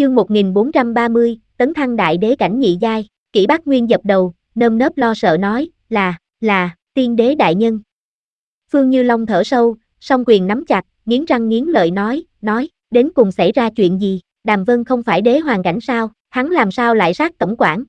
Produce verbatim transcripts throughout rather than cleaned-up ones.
Chương một nghìn bốn trăm ba mươi, tấn thăng đại đế cảnh nhị giai. Kỷ Bác Nguyên dập đầu, nơm nớp lo sợ nói, là, là, tiên đế đại nhân. Phương Như Long thở sâu, song quyền nắm chặt, nghiến răng nghiến lợi nói, nói, đến cùng xảy ra chuyện gì, Đàm Vân không phải đế hoàng cảnh sao, hắn làm sao lại sát tổng quản?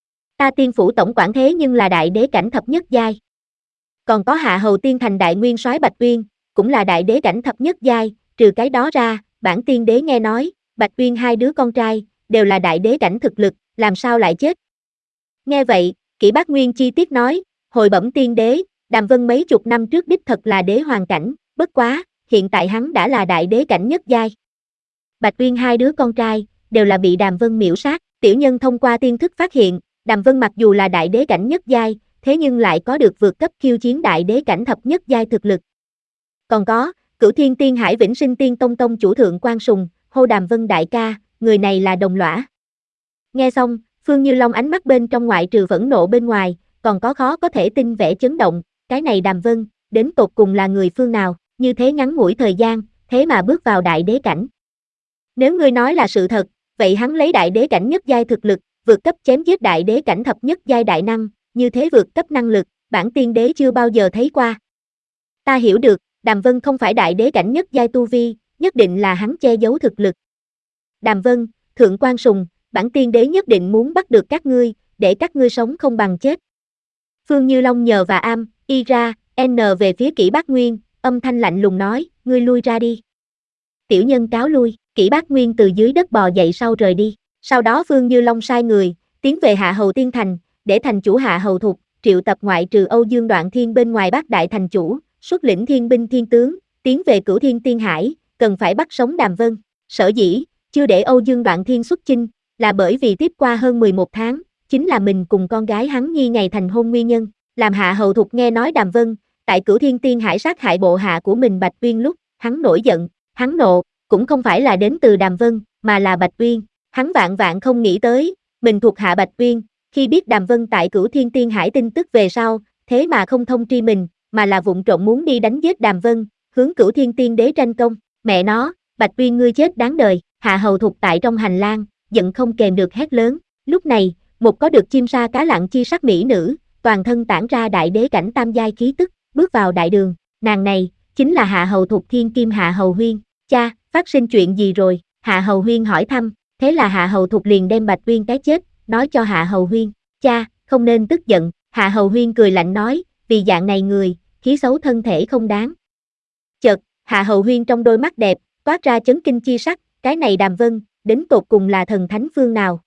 Ta Tiên phủ tổng quản thế nhưng là đại đế cảnh thập nhất giai. Còn có Hạ Hầu Tiên thành đại nguyên soái Bạch Uyên, cũng là đại đế cảnh thập nhất giai, trừ cái đó ra, bản tiên đế nghe nói, Bạch Uyên hai đứa con trai, đều là đại đế cảnh thực lực, làm sao lại chết? Nghe vậy, Kỷ Bác Nguyên chi tiết nói, hồi bẩm tiên đế, Đàm Vân mấy chục năm trước đích thật là đế hoàng cảnh, bất quá, hiện tại hắn đã là đại đế cảnh nhất giai. Bạch Uyên hai đứa con trai, đều là bị Đàm Vân miễu sát, tiểu nhân thông qua tiên thức phát hiện, Đàm Vân mặc dù là đại đế cảnh nhất giai, thế nhưng lại có được vượt cấp khiêu chiến đại đế cảnh thập nhất giai thực lực. Còn có, Cửu Thiên Tiên Hải Vĩnh Sinh Tiên Tông tông chủ Thượng Quan Sùng, hô Đàm Vân đại ca, người này là đồng lõa. Nghe xong, Phương Như Long ánh mắt bên trong ngoại trừ phẫn nộ bên ngoài, còn có khó có thể tin vẻ chấn động, cái này Đàm Vân, đến tột cùng là người phương nào, như thế ngắn ngủi thời gian, thế mà bước vào đại đế cảnh. Nếu ngươi nói là sự thật, vậy hắn lấy đại đế cảnh nhất giai thực lực, vượt cấp chém giết đại đế cảnh thập nhất giai đại năng, như thế vượt cấp năng lực, bản tiên đế chưa bao giờ thấy qua. Ta hiểu được, Đàm Vân không phải đại đế cảnh nhất giai tu vi, nhất định là hắn che giấu thực lực. Đàm Vân, Thượng Quan Sùng, bản tiên đế nhất định muốn bắt được các ngươi, để các ngươi sống không bằng chết. Phương Như Long nhờ và am, y ra, n về phía Kỷ Bác Nguyên, âm thanh lạnh lùng nói, ngươi lui ra đi. Tiểu nhân cáo lui, Kỷ Bác Nguyên từ dưới đất bò dậy sau rời đi. Sau đó Phương Như Long sai người, tiến về Hạ Hầu Tiên Thành, để thành chủ Hạ Hầu Thục, triệu tập ngoại trừ Âu Dương Đoạn Thiên bên ngoài bát đại thành chủ, xuất lĩnh thiên binh thiên tướng, tiến về Cửu Thiên Tiên Hải, cần phải bắt sống Đàm Vân. Sở dĩ, chưa để Âu Dương Đoạn Thiên xuất chinh, là bởi vì tiếp qua hơn mười một tháng, chính là mình cùng con gái hắn Nhi ngày thành hôn nguyên nhân. Làm Hạ Hầu Thục nghe nói Đàm Vân, tại Cửu Thiên Tiên Hải sát hại bộ hạ của mình Bạch Uyên lúc, hắn nổi giận, hắn nộ, cũng không phải là đến từ Đàm Vân, mà là Bạch Uyên. Hắn vạn vạn không nghĩ tới, mình thuộc hạ Bạch Uyên, khi biết Đàm Vân tại Cửu Thiên Tiên Hải tin tức về sau, thế mà không thông tri mình, mà là vụng trộm muốn đi đánh giết Đàm Vân, hướng Cửu Thiên Tiên Đế tranh công. Mẹ nó, Bạch Uyên ngươi chết đáng đời. Hạ Hầu Thục tại trong hành lang, giận không kèm được hét lớn. Lúc này, một có được chim sa cá lặng chi sắc mỹ nữ, toàn thân tản ra đại đế cảnh tam giai khí tức, bước vào đại đường. Nàng này, chính là Hạ Hầu Thục thiên kim Hạ Hầu Huyên. Cha, phát sinh chuyện gì rồi? Hạ Hầu Huyên hỏi thăm, thế là Hạ Hầu Thục liền đem Bạch Uyên cái chết, nói cho Hạ Hầu Huyên. Cha, không nên tức giận. Hạ Hầu Huyên cười lạnh nói, vì dạng này người, khí xấu thân thể không đáng. Chợt, Hạ Hầu Huyên trong đôi mắt đẹp, toát ra chấn kinh chi sắc, cái này Đàm Vân, đến tột cùng là thần thánh phương nào?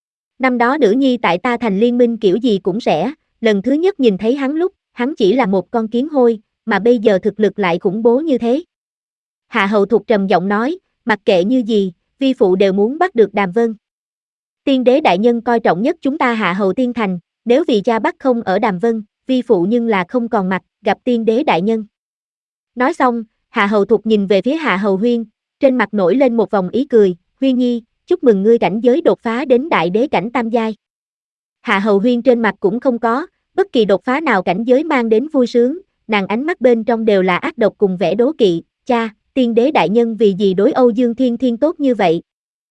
Năm đó nữ nhi tại ta thành liên minh kiểu gì cũng sẽ, lần thứ nhất nhìn thấy hắn lúc, hắn chỉ là một con kiến hôi, mà bây giờ thực lực lại khủng bố như thế. Hạ Hầu Thục trầm giọng nói, mặc kệ như gì, vi phụ đều muốn bắt được Đàm Vân. Tiên đế đại nhân coi trọng nhất chúng ta Hạ Hầu Tiên Thành, nếu vì cha bắt không ở Đàm Vân, vi phụ nhưng là không còn mặt, gặp tiên đế đại nhân. Nói xong, Hạ Hầu Thục nhìn về phía Hạ Hầu Huyên, trên mặt nổi lên một vòng ý cười, Huyên nhi, chúc mừng ngươi cảnh giới đột phá đến đại đế cảnh tam giai. Hạ Hầu Huyên trên mặt cũng không có, bất kỳ đột phá nào cảnh giới mang đến vui sướng, nàng ánh mắt bên trong đều là ác độc cùng vẻ đố kỵ, cha, tiên đế đại nhân vì gì đối Âu Dương Thiên Thiên tốt như vậy?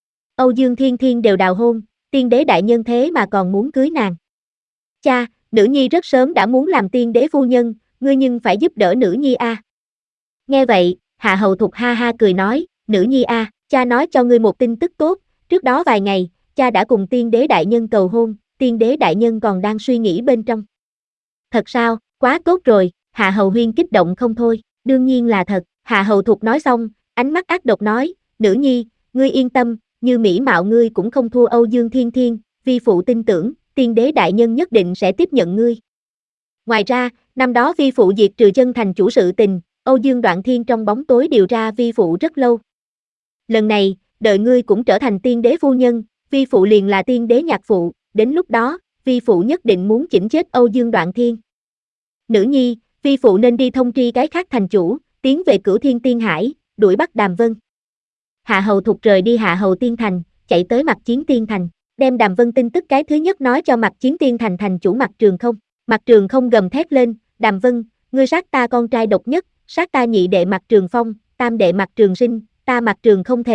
Âu Dương Thiên Thiên đều đào hôn, tiên đế đại nhân thế mà còn muốn cưới nàng. Cha, nữ nhi rất sớm đã muốn làm tiên đế phu nhân, ngươi nhưng phải giúp đỡ nữ nhi a. À. Nghe vậy, Hạ Hầu Thục ha ha cười nói, nữ nhi a, à, cha nói cho ngươi một tin tức tốt, trước đó vài ngày, cha đã cùng tiên đế đại nhân cầu hôn, tiên đế đại nhân còn đang suy nghĩ bên trong. Thật sao, quá tốt rồi, Hạ Hầu Huyên kích động không thôi, đương nhiên là thật. Hạ Hầu Thục nói xong, ánh mắt ác độc nói, nữ nhi, ngươi yên tâm, như mỹ mạo ngươi cũng không thua Âu Dương Thiên Thiên, vi phụ tin tưởng, tiên đế đại nhân nhất định sẽ tiếp nhận ngươi. Ngoài ra, năm đó vi phụ diệt trừ chân thành chủ sự tình, Âu Dương Đoạn Thiên trong bóng tối điều tra vi phụ rất lâu. Lần này, đợi ngươi cũng trở thành tiên đế phu nhân, vi phụ liền là tiên đế nhạc phụ, đến lúc đó, vi phụ nhất định muốn chỉnh chết Âu Dương Đoạn Thiên. Nữ nhi, vi phụ nên đi thông tri cái khác thành chủ, tiến về Cửu Thiên Tiên Hải, đuổi bắt Đàm Vân. Hạ Hầu Thục rời đi Hạ Hầu Tiên Thành, chạy tới Mạc Chiến Tiên Thành, đem Đàm Vân tin tức cái thứ nhất nói cho Mạc Chiến Tiên Thành thành chủ Mạc Trường Không. Mạc Trường Không gầm thét lên, Đàm Vân, ngươi sát ta con trai độc nhất, sát ta nhị đệ Mạc Trường Phong, tam đệ Mạc Trường Sinh, ta Mạc Trường Không thề,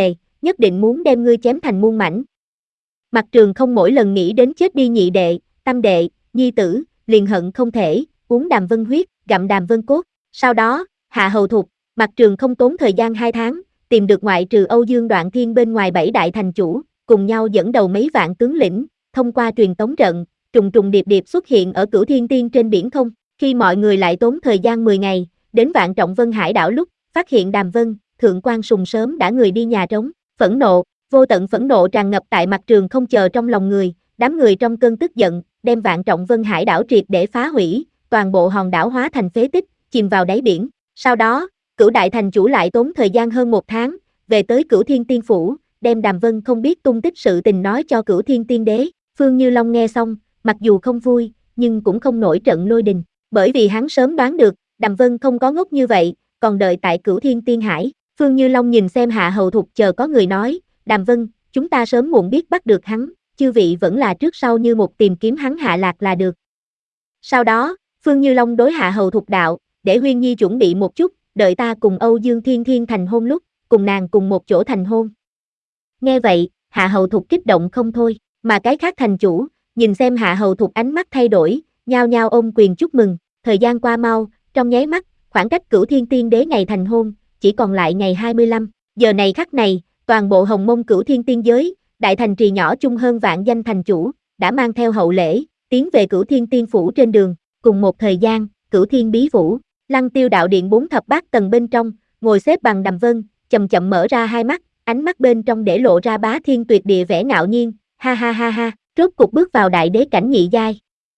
nhất định muốn đem ngươi chém thành muôn mảnh. Mặt Trường Không mỗi lần nghĩ đến chết đi nhị đệ, tam đệ, nhi tử, liền hận không thể, uống Đàm Vân huyết, gặm Đàm Vân cốt. Sau đó, hạ hầu thục, Mặt Trường Không tốn thời gian hai tháng, tìm được ngoại trừ Âu Dương Đoạn Thiên bên ngoài bảy đại thành chủ, cùng nhau dẫn đầu mấy vạn tướng lĩnh, thông qua truyền tống trận, trùng trùng điệp điệp xuất hiện ở Cửu Thiên Tiên trên biển không. Khi mọi người lại tốn thời gian mười ngày, đến Vạn Trọng Vân Hải đảo lúc, phát hiện Đàm Vân, Thượng Quan Sùng sớm đã người đi nhà trống, phẫn nộ, vô tận phẫn nộ tràn ngập tại Mặt Trường Không chờ trong lòng người, đám người trong cơn tức giận, đem Vạn Trọng Vân Hải đảo triệt để phá hủy, toàn bộ hòn đảo hóa thành phế tích, chìm vào đáy biển. Sau đó, Cửu đại thành chủ lại tốn thời gian hơn một tháng, về tới Cửu Thiên Tiên phủ, đem Đàm Vân không biết tung tích sự tình nói cho Cửu Thiên Tiên đế. Phương Như Long nghe xong, mặc dù không vui, nhưng cũng không nổi trận lôi đình, bởi vì hắn sớm đoán được, Đàm Vân không có ngốc như vậy, còn đợi tại Cửu Thiên Tiên hải. Phương Như Long nhìn xem Hạ Hầu Thục chờ có người nói, Đàm Vân, chúng ta sớm muộn biết bắt được hắn, chư vị vẫn là trước sau như một tìm kiếm hắn hạ lạc là được. Sau đó, Phương Như Long đối Hạ Hầu Thục đạo, để Huyên Nhi chuẩn bị một chút, đợi ta cùng Âu Dương Thiên Thiên thành hôn lúc, cùng nàng cùng một chỗ thành hôn. Nghe vậy, Hạ Hầu Thục kích động không thôi, mà cái khác thành chủ, nhìn xem Hạ Hầu Thục ánh mắt thay đổi, nhao nhao ôm quyền chúc mừng. Thời gian qua mau, trong nháy mắt, khoảng cách Cửu Thiên Tiên đế ngày thành hôn, chỉ còn lại ngày hai mươi lăm, giờ này khắc này, toàn bộ Hồng Mông Cửu Thiên Tiên giới, đại thành trì nhỏ chung hơn vạn danh thành chủ, đã mang theo hậu lễ, tiến về Cửu Thiên Tiên phủ trên đường. Cùng một thời gian, Cửu Thiên bí phủ, Lăng Tiêu đạo điện bốn thập bát tầng bên trong, ngồi xếp bằng Đàm Vân, chậm chậm mở ra hai mắt, ánh mắt bên trong để lộ ra bá thiên tuyệt địa vẻ ngạo nhiên, ha ha ha ha, rốt cục bước vào đại đế cảnh nhị giai.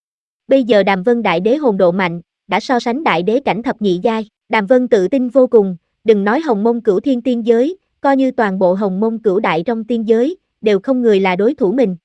Bây giờ Đàm Vân đại đế hồn độ mạnh, đã so sánh đại đế cảnh thập nhị giai, Đàm Vân tự tin vô cùng, đừng nói Hồng Mông Cửu Thiên Tiên giới, coi như toàn bộ Hồng Mông Cửu đại trong tiên giới, đều không người là đối thủ mình.